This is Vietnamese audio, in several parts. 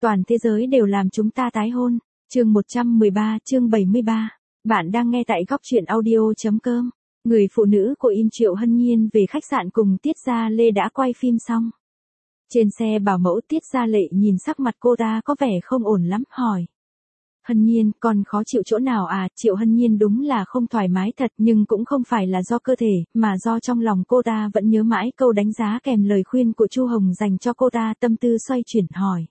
Toàn thế giới đều làm chúng ta tái hôn. Chương 113, chương 73. Bạn đang nghe tại góc truyện audio.com. Người phụ nữ của Im Triệu Hân Nhiên về khách sạn cùng Tiết Gia Lê đã quay phim xong. Trên xe bảo mẫu Tiết Gia Lệ nhìn sắc mặt cô ta có vẻ không ổn lắm, hỏi. Hân Nhiên, con khó chịu chỗ nào à? Triệu Hân Nhiên đúng là không thoải mái thật, nhưng cũng không phải là do cơ thể, mà do trong lòng cô ta vẫn nhớ mãi câu đánh giá kèm lời khuyên của Chu Hồng dành cho cô ta. Tâm tư xoay chuyển hỏi.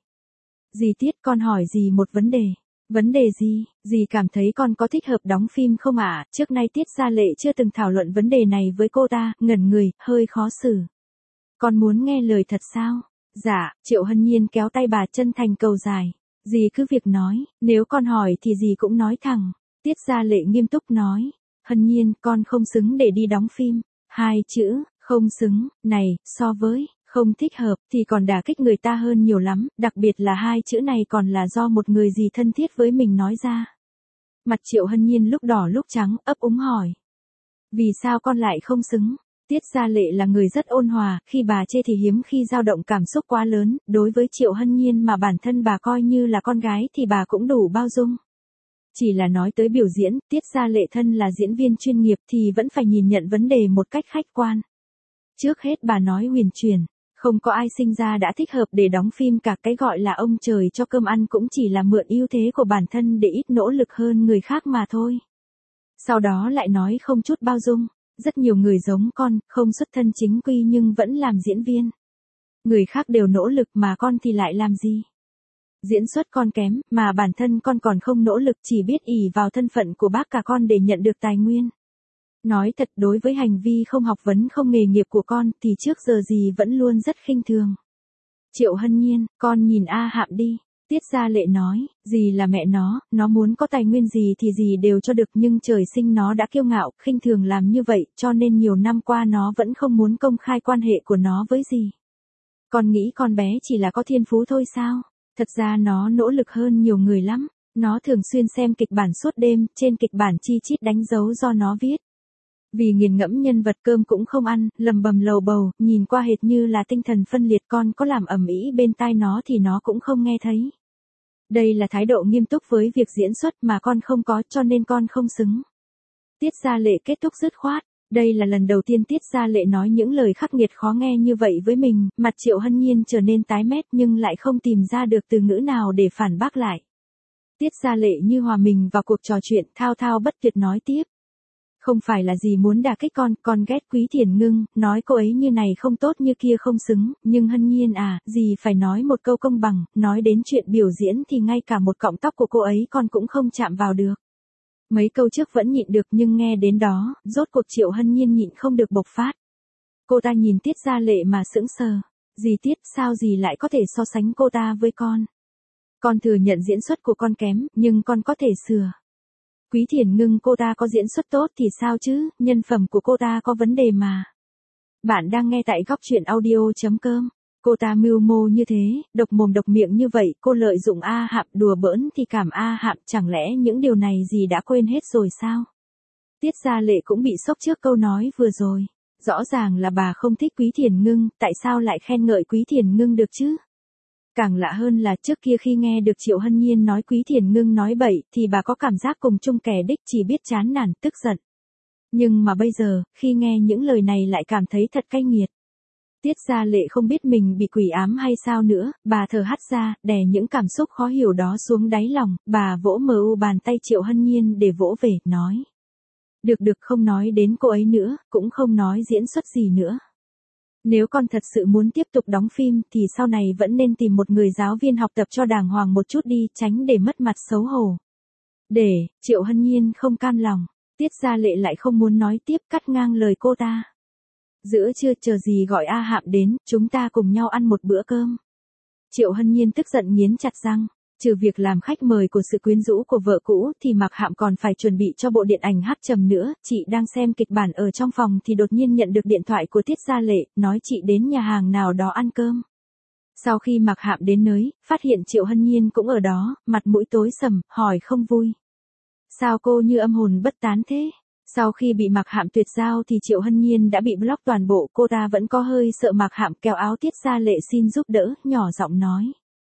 Dì Tiết, con hỏi dì một vấn đề. Vấn đề gì? Dì cảm thấy con có thích hợp đóng phim không ạ? Trước nay Tiết Gia Lệ chưa từng thảo luận vấn đề này với cô ta, ngẩn người, hơi khó xử. Con muốn nghe lời thật sao? Dạ, Triệu Hân Nhiên kéo tay bà chân thành cầu dài. Dì cứ việc nói, nếu con hỏi thì dì cũng nói thẳng. Tiết Gia Lệ nghiêm túc nói. Hân Nhiên, con không xứng để đi đóng phim. Hai chữ, không xứng, này, so với không thích hợp thì còn đả kích người ta hơn nhiều lắm, đặc biệt là hai chữ này còn là do một người dì thân thiết với mình nói ra. Mặt Triệu Hân Nhiên lúc đỏ lúc trắng, ấp úng hỏi. Vì sao con lại không xứng? Tiết Gia Lệ là người rất ôn hòa, khi bà chê thì hiếm khi dao động cảm xúc quá lớn, đối với Triệu Hân Nhiên mà bản thân bà coi như là con gái thì bà cũng đủ bao dung. Chỉ là nói tới biểu diễn, Tiết Gia Lệ thân là diễn viên chuyên nghiệp thì vẫn phải nhìn nhận vấn đề một cách khách quan. Trước hết bà nói huyền truyền, không có ai sinh ra đã thích hợp để đóng phim cả, cái gọi là ông trời cho cơm ăn cũng chỉ là mượn ưu thế của bản thân để ít nỗ lực hơn người khác mà thôi. Sau đó lại nói không chút bao dung, rất nhiều người giống con, không xuất thân chính quy nhưng vẫn làm diễn viên. Người khác đều nỗ lực mà con thì lại làm gì? Diễn xuất con kém, mà bản thân con còn không nỗ lực, chỉ biết ỷ vào thân phận của bác cả con để nhận được tài nguyên. Nói thật, đối với hành vi không học vấn không nghề nghiệp của con thì trước giờ dì vẫn luôn rất khinh thường. Triệu Hân Nhiên, con nhìn A Hạm đi. Tiết Gia Lệ nói, dì là mẹ nó muốn có tài nguyên gì thì dì đều cho được, nhưng trời sinh nó đã kiêu ngạo, khinh thường làm như vậy, cho nên nhiều năm qua nó vẫn không muốn công khai quan hệ của nó với dì. Con nghĩ con bé chỉ là có thiên phú thôi sao? Thật ra nó nỗ lực hơn nhiều người lắm. Nó thường xuyên xem kịch bản suốt đêm, trên kịch bản chi chít đánh dấu do nó viết. Vì nghiền ngẫm nhân vật cơm cũng không ăn, lầm bầm lầu bầu, nhìn qua hệt như là tinh thần phân liệt, con có làm ầm ĩ bên tai nó thì nó cũng không nghe thấy. Đây là thái độ nghiêm túc với việc diễn xuất mà con không có, cho nên con không xứng. Tiết Gia Lệ kết thúc dứt khoát. Đây là lần đầu tiên Tiết Gia Lệ nói những lời khắc nghiệt khó nghe như vậy với mình, mặt Triệu Hân Nhiên trở nên tái mét nhưng lại không tìm ra được từ ngữ nào để phản bác lại. Tiết Gia Lệ như hòa mình vào cuộc trò chuyện, thao thao bất tuyệt nói tiếp. Không phải là gì muốn đả kích con ghét Quý Thiền Ngưng, nói cô ấy như này không tốt như kia không xứng, nhưng Hân Nhiên à, dì phải nói một câu công bằng, nói đến chuyện biểu diễn thì ngay cả một cọng tóc của cô ấy con cũng không chạm vào được. Mấy câu trước vẫn nhịn được nhưng nghe đến đó, rốt cuộc Triệu Hân Nhiên nhịn không được bộc phát. Cô ta nhìn Tiết Gia Lệ mà sững sờ. Dì Tiết, sao dì lại có thể so sánh cô ta với con? Con thừa nhận diễn xuất của con kém, nhưng con có thể sửa. Quý Thiền Ngưng cô ta có diễn xuất tốt thì sao chứ, nhân phẩm của cô ta có vấn đề mà. Bạn đang nghe tại góc truyện audio.com. Cô ta mưu mô như thế, độc mồm độc miệng như vậy, cô lợi dụng A Hạm, đùa bỡn thì cảm A Hạm, chẳng lẽ những điều này dì đã quên hết rồi sao? Tiết Gia Lệ cũng bị sốc trước câu nói vừa rồi. Rõ ràng là bà không thích Quý Thiền Ngưng, tại sao lại khen ngợi Quý Thiền Ngưng được chứ? Càng lạ hơn là trước kia khi nghe được Triệu Hân Nhiên nói Quý Thiền Ngưng nói bậy thì bà có cảm giác cùng chung kẻ đích, chỉ biết chán nản, tức giận. Nhưng mà bây giờ, khi nghe những lời này lại cảm thấy thật cay nghiệt. Tiết Gia Lệ không biết mình bị quỷ ám hay sao nữa, bà thở hắt ra, đè những cảm xúc khó hiểu đó xuống đáy lòng, bà vỗ mờ bàn tay Triệu Hân Nhiên để vỗ về, nói. Được không nói đến cô ấy nữa, cũng không nói diễn xuất gì nữa. Nếu con thật sự muốn tiếp tục đóng phim thì sau này vẫn nên tìm một người giáo viên học tập cho đàng hoàng một chút đi, tránh để mất mặt xấu hổ. Triệu Hân Nhiên không cam lòng, Tiết Gia Lệ lại không muốn nói tiếp, cắt ngang lời cô ta. Giữa trưa chờ gì gọi A Hạm đến, chúng ta cùng nhau ăn một bữa cơm. Triệu Hân Nhiên tức giận nghiến chặt răng, trừ việc làm khách mời của sự quyến rũ của vợ cũ thì Mạc Hạm còn phải chuẩn bị cho bộ điện ảnh Hát Trầm nữa. Chị đang xem kịch bản ở trong phòng thì đột nhiên nhận được điện thoại của Tiết Gia Lệ, nói chị đến nhà hàng nào đó ăn cơm. Sau khi Mạc Hạm đến nơi, phát hiện Triệu Hân Nhiên cũng ở đó, mặt mũi tối sầm, hỏi không vui. Sao cô như âm hồn bất tán thế? Sau khi bị Mạc Hạm tuyệt giao thì Triệu Hân Nhiên đã bị block toàn bộ, cô ta vẫn có hơi sợ Mạc Hạm, kéo áo Tiết Gia Lệ xin giúp đỡ, nhỏ giọng nói.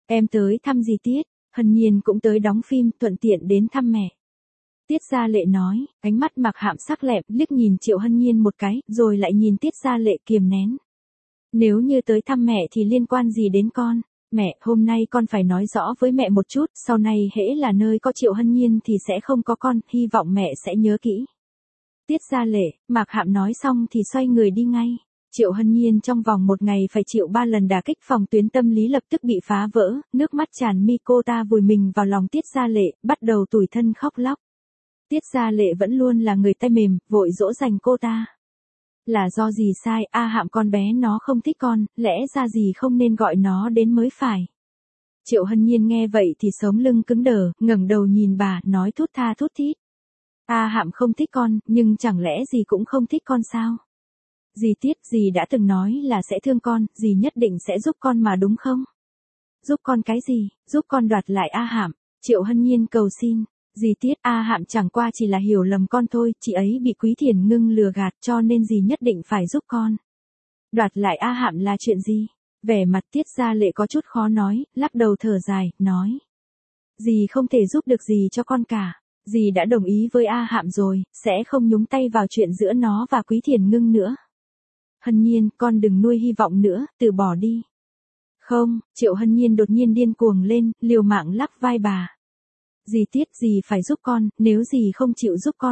Em tới thăm dì Tiết, Hân Nhiên cũng tới đóng phim, thuận tiện đến thăm mẹ. Tiết Gia Lệ nói, ánh mắt Mạc Hạm sắc lẹm, liếc nhìn Triệu Hân Nhiên một cái, rồi lại nhìn Tiết Gia Lệ kiềm nén. Nếu như tới thăm mẹ thì liên quan gì đến con? Mẹ, hôm nay con phải nói rõ với mẹ một chút, sau này hễ là nơi có Triệu Hân Nhiên thì sẽ không có con, hy vọng mẹ sẽ nhớ kỹ. Tiết Gia Lệ, Mạc Hạm nói xong thì xoay người đi ngay. Triệu Hân Nhiên trong vòng một ngày phải chịu 3 lần đả kích, phòng tuyến tâm lý lập tức bị phá vỡ, nước mắt tràn mi, cô ta vùi mình vào lòng Tiết Gia Lệ, bắt đầu tủi thân khóc lóc. Tiết Gia Lệ vẫn luôn là người tay mềm, vội dỗ dành cô ta. Là do gì sai, Hạm con bé nó không thích con, lẽ ra gì không nên gọi nó đến mới phải. Triệu Hân Nhiên nghe vậy thì sống lưng cứng đờ, ngẩng đầu nhìn bà, nói thút tha thút thít. Hạm không thích con, nhưng chẳng lẽ dì cũng không thích con sao? Dì Tiết, dì đã từng nói là sẽ thương con, dì nhất định sẽ giúp con mà đúng không? Giúp con cái gì? Giúp con đoạt lại Hạm. Triệu Hân Nhiên cầu xin. Dì Tiết, Hạm chẳng qua chỉ là hiểu lầm con thôi, chị ấy bị Quý Thiền Ngưng lừa gạt cho nên dì nhất định phải giúp con. Đoạt lại Hạm là chuyện gì? Vẻ mặt Tiết Gia Lệ có chút khó nói, lắc đầu thở dài, nói. Dì không thể giúp được gì cho con cả. Dì đã đồng ý với Hạm rồi, sẽ không nhúng tay vào chuyện giữa nó và Quý Thiền Ngưng nữa. Hân Nhiên, con đừng nuôi hy vọng nữa, từ bỏ đi. Không, Triệu Hân Nhiên đột nhiên điên cuồng lên, liều mạng lắc vai bà. Dì Tiết, dì phải giúp con, nếu dì không chịu giúp con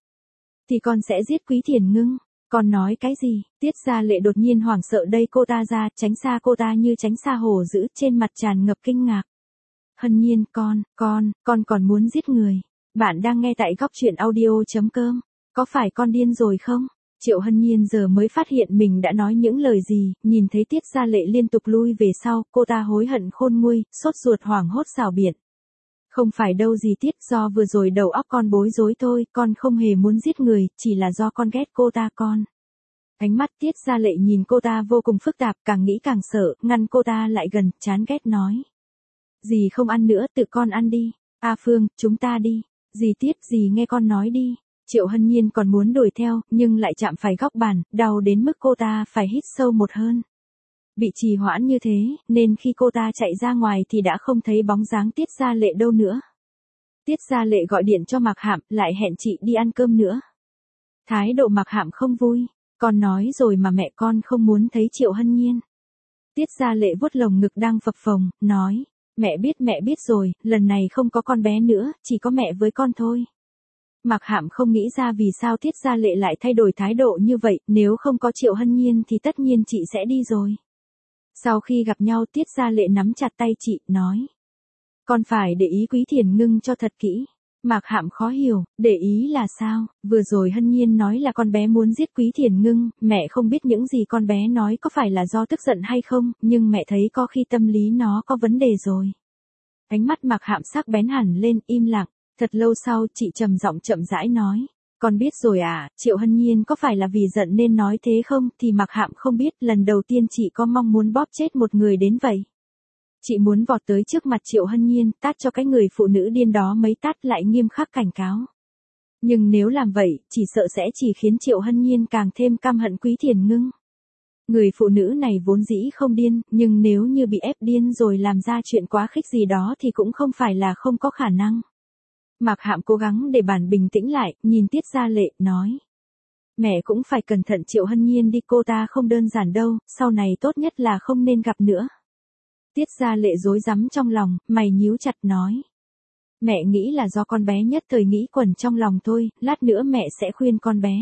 thì con sẽ giết Quý Thiền Ngưng. Con nói cái gì? Tiết Gia Lệ đột nhiên hoảng sợ đẩy cô ta ra, tránh xa cô ta như tránh xa hổ dữ, trên mặt tràn ngập kinh ngạc. Hân Nhiên, con còn muốn giết người. Bạn đang nghe tại góc truyện audio.com. Có phải con điên rồi không? Triệu Hân Nhiên giờ mới phát hiện mình đã nói những lời gì, nhìn thấy Tiết Gia Lệ liên tục lui về sau, cô ta hối hận khôn nguôi, sốt ruột hoảng hốt xảo biện. Không phải đâu dì Tiết, do vừa rồi đầu óc con bối rối thôi, con không hề muốn giết người, chỉ là do con ghét cô ta con. Ánh mắt Tiết Gia Lệ nhìn cô ta vô cùng phức tạp, càng nghĩ càng sợ, ngăn cô ta lại gần, chán ghét nói. Dì không ăn nữa, tự con ăn đi. Phương, chúng ta đi. Dì Tiết, dì nghe con nói đi. Triệu Hân Nhiên còn muốn đuổi theo, nhưng lại chạm phải góc bàn, đau đến mức cô ta phải hít sâu một hơi. Bị trì hoãn như thế, nên khi cô ta chạy ra ngoài thì đã không thấy bóng dáng Tiết Gia Lệ đâu nữa. Tiết Gia Lệ gọi điện cho Mạc Hạm, lại hẹn chị đi ăn cơm nữa. Thái độ Mạc Hạm không vui, con nói rồi mà mẹ con không muốn thấy Triệu Hân Nhiên. Tiết Gia Lệ vuốt lồng ngực đang phập phồng, nói, mẹ biết rồi, lần này không có con bé nữa, chỉ có mẹ với con thôi. Mạc Hạm không nghĩ ra vì sao Tiết Gia Lệ lại thay đổi thái độ như vậy, nếu không có Triệu Hân Nhiên thì tất nhiên chị sẽ đi rồi. Sau khi gặp nhau Tiết Gia Lệ nắm chặt tay chị, nói. Con phải để ý Quý Thiền Ngưng cho thật kỹ. Mạc Hạm khó hiểu, để ý là sao? Vừa rồi Hân Nhiên nói là con bé muốn giết Quý Thiền Ngưng, mẹ không biết những gì con bé nói có phải là do tức giận hay không, nhưng mẹ thấy có khi tâm lý nó có vấn đề rồi. Ánh mắt Mạc Hạm sắc bén hẳn lên, im lặng. Thật lâu sau chị trầm giọng chậm rãi nói. Con biết rồi Triệu Hân Nhiên có phải là vì giận nên nói thế không? Thì Mạc Hạm không biết, lần đầu tiên chị có mong muốn bóp chết một người đến vậy. Chị muốn vọt tới trước mặt Triệu Hân Nhiên, tát cho cái người phụ nữ điên đó mấy tát, lại nghiêm khắc cảnh cáo. Nhưng nếu làm vậy, chỉ sợ sẽ chỉ khiến Triệu Hân Nhiên càng thêm căm hận Quý Thiền Ngưng. Người phụ nữ này vốn dĩ không điên, nhưng nếu như bị ép điên rồi làm ra chuyện quá khích gì đó thì cũng không phải là không có khả năng. Mạc Hạm cố gắng để bản bình tĩnh lại, nhìn Tiết Gia Lệ, nói. Mẹ cũng phải cẩn thận Triệu Hân Nhiên đi, cô ta không đơn giản đâu, sau này tốt nhất là không nên gặp nữa. Tiết Gia Lệ rối rắm trong lòng, mày nhíu chặt nói. Mẹ nghĩ là do con bé nhất thời nghĩ quẩn trong lòng thôi, lát nữa mẹ sẽ khuyên con bé.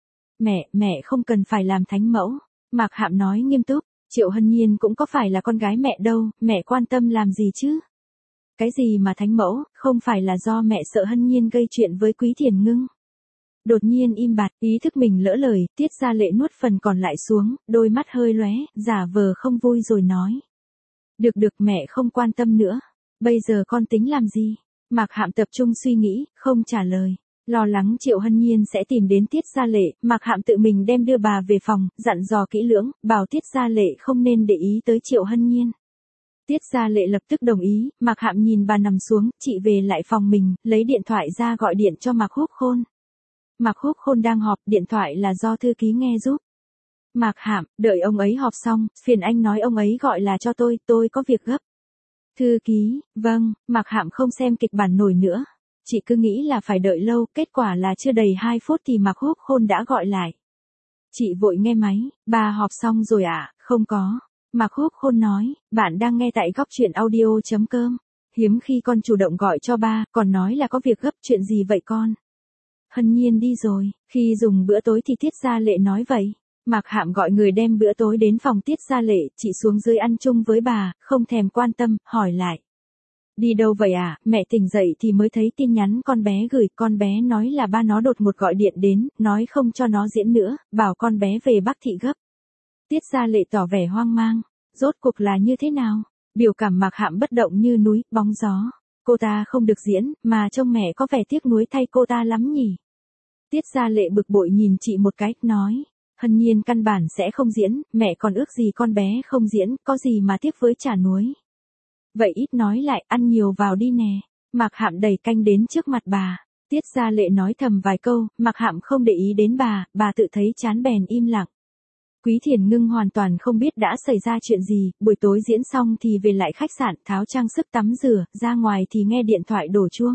Mẹ không cần phải làm thánh mẫu. Mạc Hạm nói nghiêm túc, Triệu Hân Nhiên cũng có phải là con gái mẹ đâu, mẹ quan tâm làm gì chứ? Cái gì mà thánh mẫu, không phải là do mẹ sợ Hân Nhiên gây chuyện với Quý Thiền Ngưng. Đột nhiên im bặt, ý thức mình lỡ lời, Tiết Gia Lệ nuốt phần còn lại xuống, đôi mắt hơi lóe, giả vờ không vui rồi nói. Được mẹ không quan tâm nữa. Bây giờ con tính làm gì? Mạc Hạm tập trung suy nghĩ, không trả lời. Lo lắng Triệu Hân Nhiên sẽ tìm đến Tiết Gia Lệ, Mạc Hạm tự mình đem đưa bà về phòng, dặn dò kỹ lưỡng, bảo Tiết Gia Lệ không nên để ý tới Triệu Hân Nhiên. Tiết Gia Lệ lập tức đồng ý, Mạc Hạm nhìn bà nằm xuống, chị về lại phòng mình, lấy điện thoại ra gọi điện cho Mạc Húc Khôn. Mạc Húc Khôn đang họp, điện thoại là do thư ký nghe giúp. Mạc Hạm, đợi ông ấy họp xong, phiền anh nói ông ấy gọi là cho tôi có việc gấp. Thư ký, vâng, Mạc Hạm không xem kịch bản nổi nữa. Chị cứ nghĩ là phải đợi lâu, kết quả là chưa đầy 2 phút thì Mạc Húc Khôn đã gọi lại. Chị vội nghe máy, bà họp xong rồi ạ, không có. Mạc Húc Khôn nói, bạn đang nghe tại góc truyện audio.com. Hiếm khi con chủ động gọi cho ba, còn nói là có việc gấp, chuyện gì vậy con? Hân Nhiên đi rồi, khi dùng bữa tối thì Tiết Gia Lệ nói vậy. Mạc Hạm gọi người đem bữa tối đến phòng Tiết Gia Lệ, chị xuống dưới ăn chung với bà, không thèm quan tâm, hỏi lại. Đi đâu vậy à, mẹ tỉnh dậy thì mới thấy tin nhắn con bé gửi, con bé nói là ba nó đột ngột gọi điện đến, nói không cho nó diễn nữa, bảo con bé về Bắc Thị gấp. Tiết Gia Lệ tỏ vẻ hoang mang, rốt cuộc là như thế nào? Biểu cảm Mạc Hạm bất động như núi, bóng gió. Cô ta không được diễn, mà trông mẹ có vẻ tiếc nuối thay cô ta lắm nhỉ. Tiết Gia Lệ bực bội nhìn chị một cái, nói. Hân Nhiên căn bản sẽ không diễn, mẹ còn ước gì con bé không diễn, có gì mà tiếc với chả nuối. Vậy ít nói lại, ăn nhiều vào đi nè. Mạc Hạm đẩy canh đến trước mặt bà. Tiết Gia Lệ nói thầm vài câu, Mạc Hạm không để ý đến bà tự thấy chán bèn im lặng. Quý Thiền Ngưng hoàn toàn không biết đã xảy ra chuyện gì, buổi tối diễn xong thì về lại khách sạn, tháo trang sức tắm rửa, ra ngoài thì nghe điện thoại đổ chuông.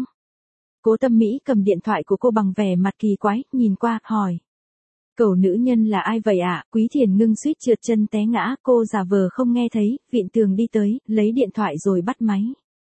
Cố Tâm Mỹ cầm điện thoại của cô bằng vẻ mặt kỳ quái, nhìn qua, hỏi. Cậu nữ nhân là ai vậy ạ? Quý Thiền Ngưng suýt trượt chân té ngã, cô giả vờ không nghe thấy, vịn tường đi tới, lấy điện thoại rồi bắt máy.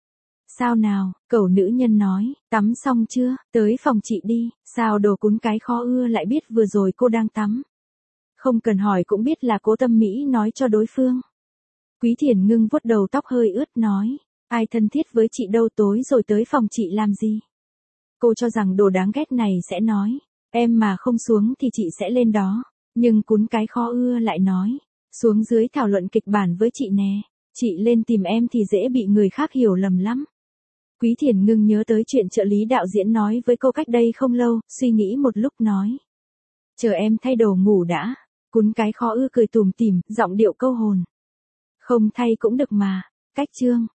Sao nào, cậu nữ nhân nói, tắm xong chưa, tới phòng chị đi, sao đồ cún cái khó ưa lại biết vừa rồi cô đang tắm. Không cần hỏi cũng biết là Cố Tâm Mỹ nói cho đối phương. Quý Thiền Ngưng vuốt đầu tóc hơi ướt nói, ai thân thiết với chị đâu, tối rồi tới phòng chị làm gì. Cô cho rằng đồ đáng ghét này sẽ nói, em mà không xuống thì chị sẽ lên đó. Nhưng cún cái khó ưa lại nói, xuống dưới thảo luận kịch bản với chị nè, chị lên tìm em thì dễ bị người khác hiểu lầm lắm. Quý Thiền Ngưng nhớ tới chuyện trợ lý đạo diễn nói với cô cách đây không lâu, suy nghĩ một lúc nói. Chờ em thay đồ ngủ đã. Cún cái khó ưa cười tủm tỉm, giọng điệu câu hồn. Không thay cũng được mà. Cách chương.